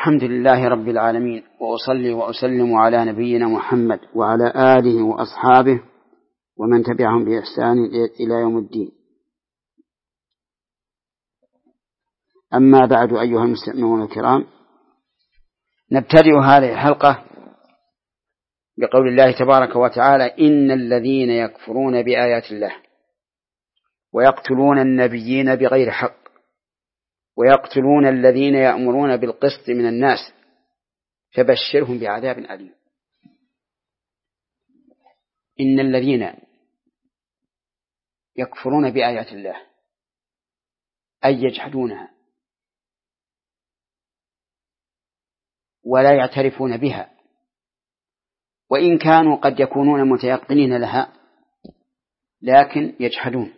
الحمد لله رب العالمين، وأصلي وأسلم على نبينا محمد وعلى آله وأصحابه ومن تبعهم بإحسان إلى يوم الدين. أما بعد، أيها المستمعون الكرام، نبتدئ هذه الحلقة بقول الله تبارك وتعالى: إن الذين يكفرون بآيات الله ويقتلون النبيين بغير حق ويقتلون الذين يأمرون بالقسط من الناس فبشرهم بعذاب أليم. إن الذين يكفرون بآيات الله أي يجحدونها ولا يعترفون بها، وإن كانوا قد يكونون متيقنين لها لكن يجحدون،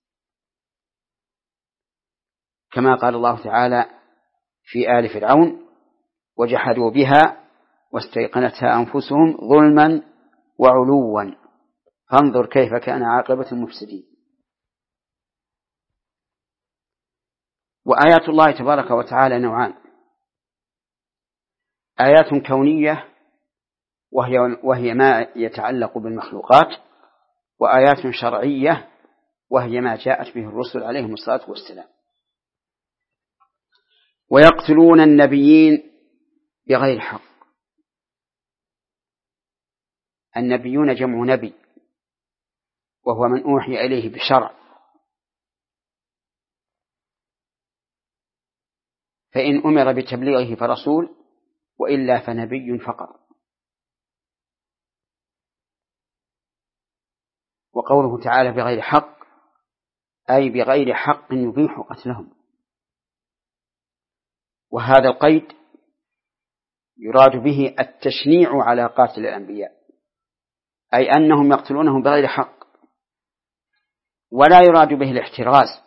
كما قال الله تعالى في آل فرعون: وجحدوا بها واستيقنتها أنفسهم ظلما وعلوا فانظر كيف كان عاقبة المفسدين. وآيات الله تبارك وتعالى نوعان: آيات كونية وهي ما يتعلق بالمخلوقات، وآيات شرعية وهي ما جاءت به الرسل عليهم الصلاة والسلام. ويقتلون النبيين بغير حق. النبيون جمع نبي، وهو من أوحي إليه بشرع، فإن أمر بتبليغه فرسول، وإلا فنبي فقط. وقوله تعالى بغير حق أي بغير حق يبيح قتلهم، وهذا القيد يراد به التشنيع على قاتل الأنبياء، أي أنهم يقتلونهم بغير حق، ولا يراد به الاحتراز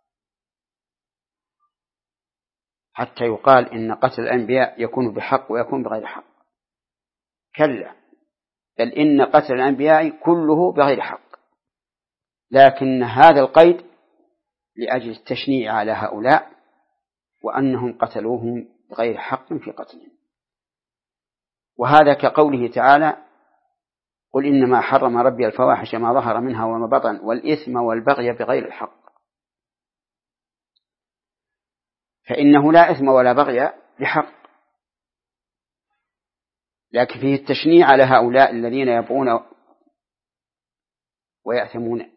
حتى يقال إن قتل الأنبياء يكون بحق ويكون بغير حق. كلا، بل إن قتل الأنبياء كله بغير حق، لكن هذا القيد لأجل التشنيع على هؤلاء وأنهم قتلوهم بغير حق في قتلهم. وهذا كقوله تعالى: قل إنما حرم ربي الفواحش ما ظهر منها وما بطن والإثم والبغي بغير الحق. فإنه لا إثم ولا بغي بحق، لكن فيه التشنيع على هؤلاء الذين يبغون ويأثمون.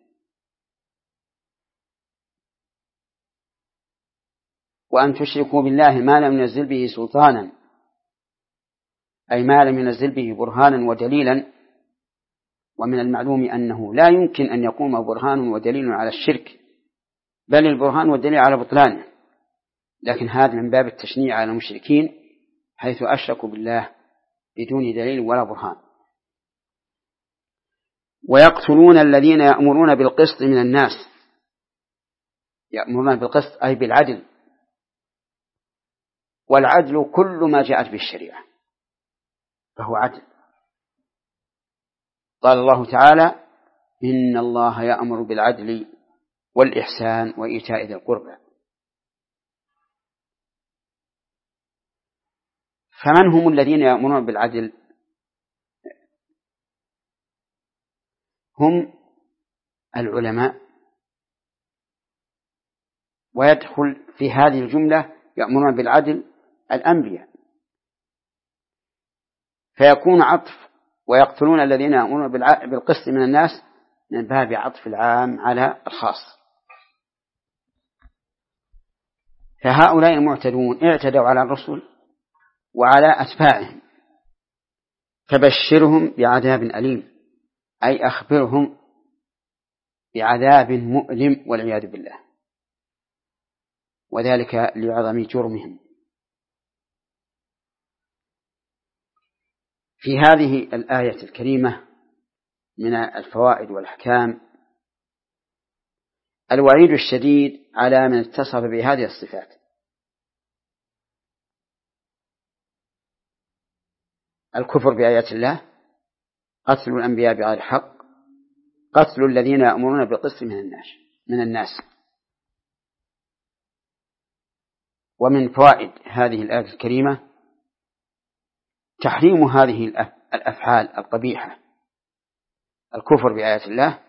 وأن تشركوا بالله ما لم ينزل به سلطانا، أي ما لم ينزل به برهانا ودليلا. ومن المعلوم أنه لا يمكن أن يقوم برهان ودليل على الشرك، بل البرهان والدليل على بطلانه، لكن هذا من باب التشنيع على المشركين حيث أشركوا بالله بدون دليل ولا برهان. ويقتلون الذين يأمرون بالقسط من الناس. يأمرون بالقسط أي بالعدل، والعدل كل ما جاءت به الشريعة فهو عدل. قال الله تعالى: إن الله يأمر بالعدل والإحسان وإيتاء ذي القربى. فمن هم الذين يأمرون بالعدل؟ هم العلماء، ويدخل في هذه الجملة يأمرون بالعدل الأنبياء، فيكون عطف ويقتلون الذين يأمرون بالقسط من الناس من باب عطف العام على الخاص. فهؤلاء المعتدون اعتدوا على الرسل وعلى أتباعهم، فبشرهم بعذاب أليم، أي أخبرهم بعذاب مؤلم والعياذ بالله، وذلك لعظم جرمهم. في هذه الآية الكريمة من الفوائد والأحكام الوعيد الشديد على من اتصف بهذه الصفات: الكفر بآيات الله، قتل الأنبياء بغير حق، قتل الذين يأمرون بالقسط من الناس. ومن فوائد هذه الآية الكريمة تحريم هذه الأفعال القبيحة الكفر بآيات الله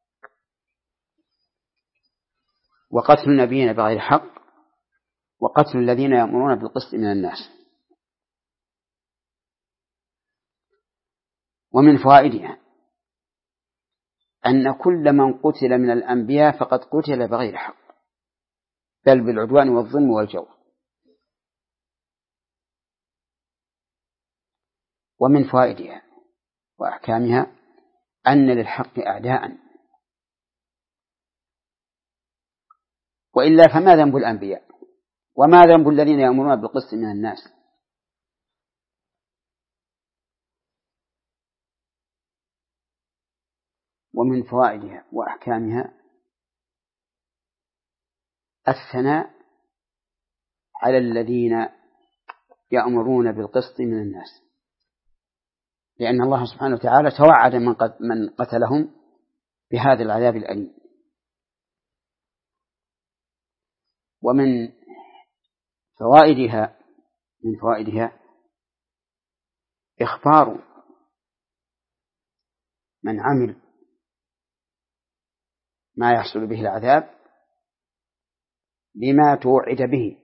وقتل النبيين بغير حق وقتل الذين يأمرون بالقسط من الناس. ومن فوائدها أن كل من قتل من الأنبياء فقد قتل بغير حق بل بالعدوان والظلم والجور. ومن فوائدها وأحكامها أن للحق أعداء، وإلا فما ذنب الأنبياء وما ذنب الذين يأمرون بالقسط من الناس؟ ومن فوائدها وأحكامها الثناء على الذين يأمرون بالقسط من الناس، لأن الله سبحانه وتعالى توعد من قتلهم بهذا العذاب الأليم. ومن فوائدها إخبار من عمل ما يحصل به العذاب بما توعد به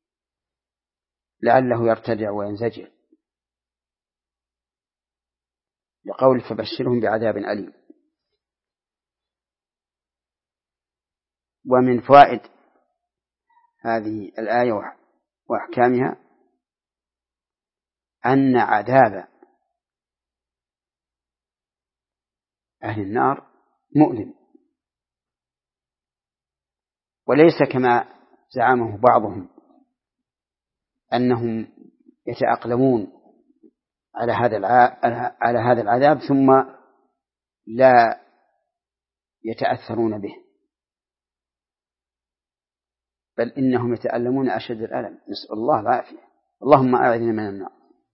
لعله يرتدع وينزجر، لقول فبشرهم بعذاب أليم. ومن فوائد هذه الآية وأحكامها أن عذاب أهل النار مؤلم، وليس كما زعمه بعضهم أنهم يتأقلمون على هذا العذاب ثم لا يتأثرون به، بل إنهم يتألمون أشد الألم، نسأل الله العافية، اللهم أعذنا من النار.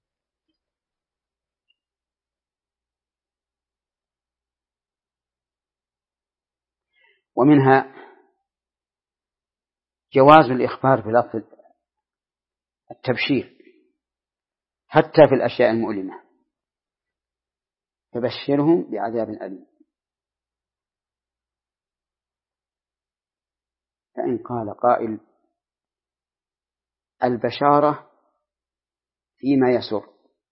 ومنها جواز الإخبار بلفظ التبشير حتى في الأشياء المؤلمة، فبشرهم بعذاب أليم. فإن قال قائل البشارة فيما يسر،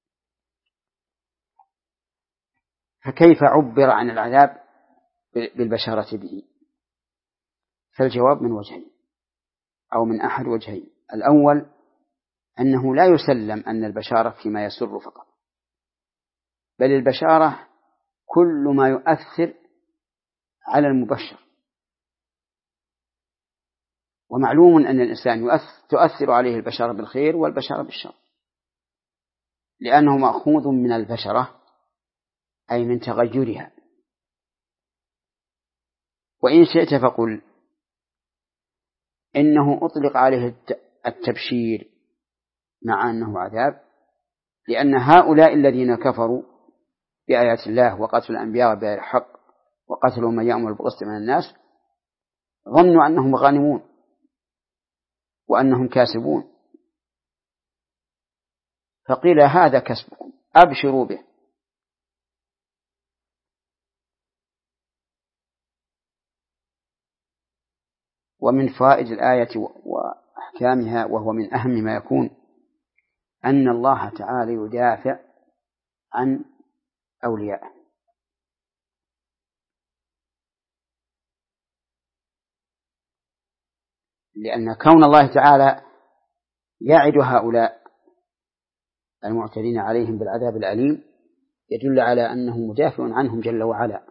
فكيف عبر عن العذاب بالبشارة به؟ فالجواب من وجهين أو من أحد وجهين. الأول أنه لا يسلم أن البشارة فيما يسر فقط، بل البشارة كل ما يؤثر على المبشر، ومعلوم أن الإنسان تؤثر عليه البشارة بالخير والبشارة بالشر، لأنه مأخوذ من البشرة أي من تغيرها. وإن شئت فقل إنه أطلق عليه التبشير مع أنه عذاب، لأن هؤلاء الذين كفروا بآيات الله وقتلوا الأنبياء بغير حق وقتلوا من يأمر بالقسط من الناس ظنوا أنهم غانمون وأنهم كاسبون، فقيل هذا كسبكم أبشروا به. ومن فوائد الآية وأحكامها وهو من أهم ما يكون أن الله تعالى يدافع عن أوليائه، لأن كون الله تعالى يعد هؤلاء المعتدين عليهم بالعذاب الأليم يدل على أنه مدافع عنهم جل وعلا.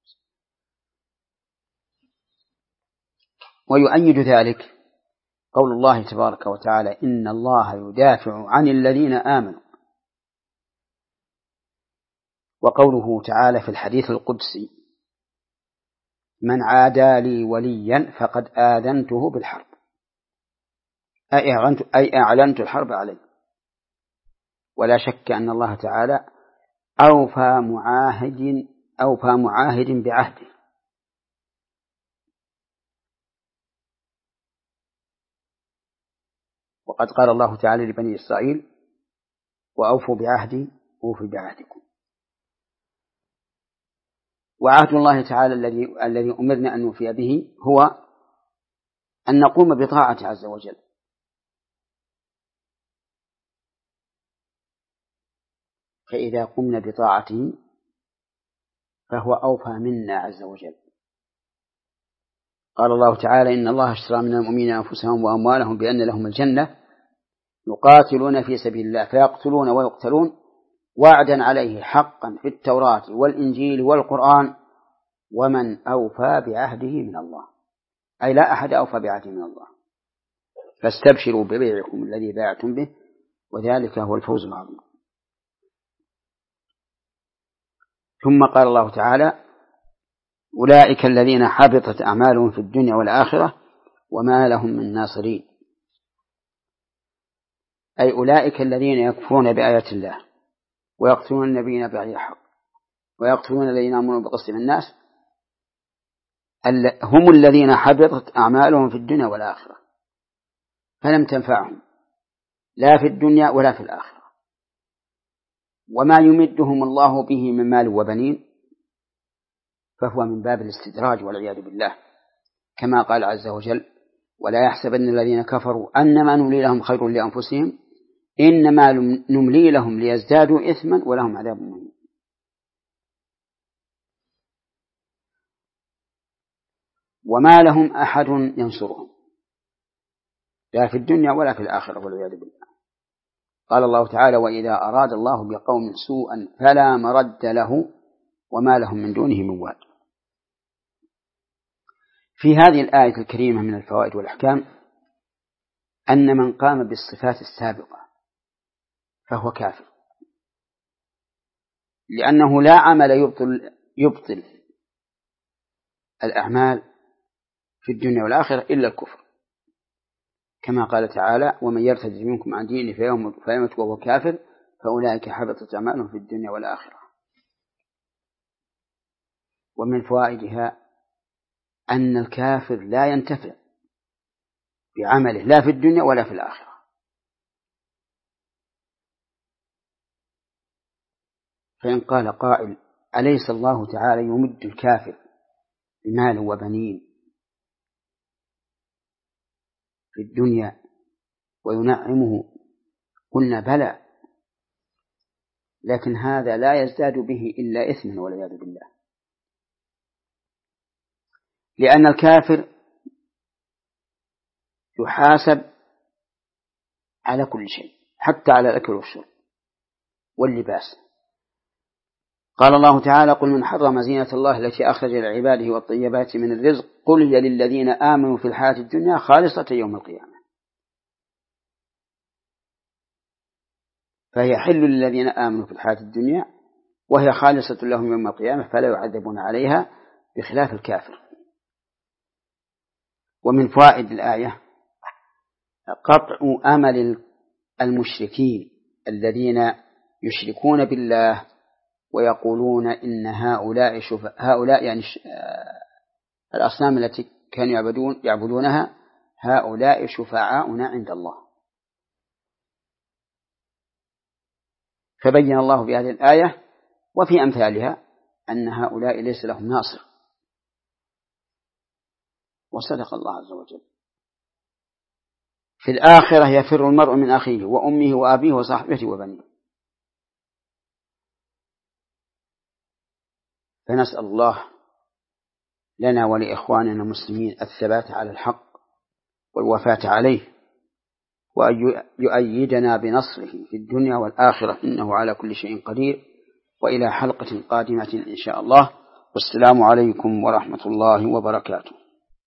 ويؤيد ذلك قول الله تبارك وتعالى إن الله يدافع عن الذين آمنوا، وقوله تعالى في الحديث القدسي من عادى لي وليا فقد آذنته بالحرب، أي أعلنت الحرب عليه. ولا شك أن الله تعالى أوفى معاهد بعهده، وقد قال الله تعالى لبني إسرائيل وأوفوا بعهدي أوفي بعهدكم. وعهد الله تعالى الذي أمرنا أن نوفي به هو أن نقوم بطاعته عز وجل، فإذا قمنا بطاعته فهو أوفى منا عز وجل. قال الله تعالى: إن الله اشترى من المؤمنين أنفسهم وأموالهم بأن لهم الجنة يقاتلون في سبيل الله فيقتلون ويقتلون وعدا عليه حقا في التوراة والإنجيل والقرآن ومن أوفى بعهده من الله، أي لا أحد أوفى بعهده من الله، فاستبشروا ببيعكم الذي باعتم به وذلك هو الفوز العظيم. ثم قال الله تعالى: أولئك الذين حبطت أعمالهم في الدنيا والآخرة وما لهم من ناصرين، أي أولئك الذين يكفرون بآيات الله ويقتلون النبيين بغير حق ويقتلون الذين آمنوا بقسط الناس هم الذين حبطت أعمالهم في الدنيا والآخرة، فلم تنفعهم لا في الدنيا ولا في الآخرة، وما يمدهم الله به من مال وبنين فهو من باب الاستدراج والعياذ بالله، كما قال عز وجل: ولا يحسبن الذين كفروا أنما نملي لهم خير لأنفسهم إنما نملي لهم ليزدادوا إثما ولهم عذاب مهين. وما لهم أحد ينصرهم لا في الدنيا ولا في الآخرة والعياذ بالله. قال الله تعالى: وإذا أراد الله بقوم سوءا فلا مرد له وما لهم من دونه من وال. في هذه الآية الكريمة من الفوائد والأحكام أن من قام بالصفات السابقة فهو كافر، لأنه لا عمل يبطل الأعمال في الدنيا والآخرة إلا الكفر، كما قال تعالى: ومن يرتد منكم عن دينه فيمت وهو كافر فأولئك حبطت أعمالهم في الدنيا والآخرة. ومن فوائدها أن الكافر لا ينتفع بعمله لا في الدنيا ولا في الآخرة. فإن قال قائل: أليس الله تعالى يمد الكافر بمال وبنين في الدنيا وينعمه؟ قلنا: بلى، لكن هذا لا يزداد به إلا إثما والعياذ بالله، لأن الكافر يحاسب على كل شيء حتى على الأكل والشرب واللباس. قال الله تعالى: قل من حرم زينة الله التي أخرج لعباده والطيبات من الرزق قل هي للذين آمنوا في الحياة الدنيا خالصة يوم القيامة. فهي حل للذين آمنوا في الحياة الدنيا وهي خالصة لهم يوم القيامة فلا يعذبون عليها بخلاف الكافر. ومن فوائد الآية قطع أمل المشركين الذين يشركون بالله ويقولون إن هؤلاء يعني الأصنام التي كانوا يعبدونها هؤلاء شفعاؤنا عند الله. فبين الله بهذه الآية وفي أمثالها أن هؤلاء ليس لهم ناصر، وصدق الله عز وجل. في الآخرة يفر المرء من أخيه وأمه وأبيه وصاحبته وبنيه. فنسأل الله لنا ولإخواننا المسلمين الثبات على الحق والوفاة عليه، وأن يؤيدنا بنصره في الدنيا والآخرة إنه على كل شيء قدير. وإلى حلقة قادمة إن شاء الله، والسلام عليكم ورحمة الله وبركاته.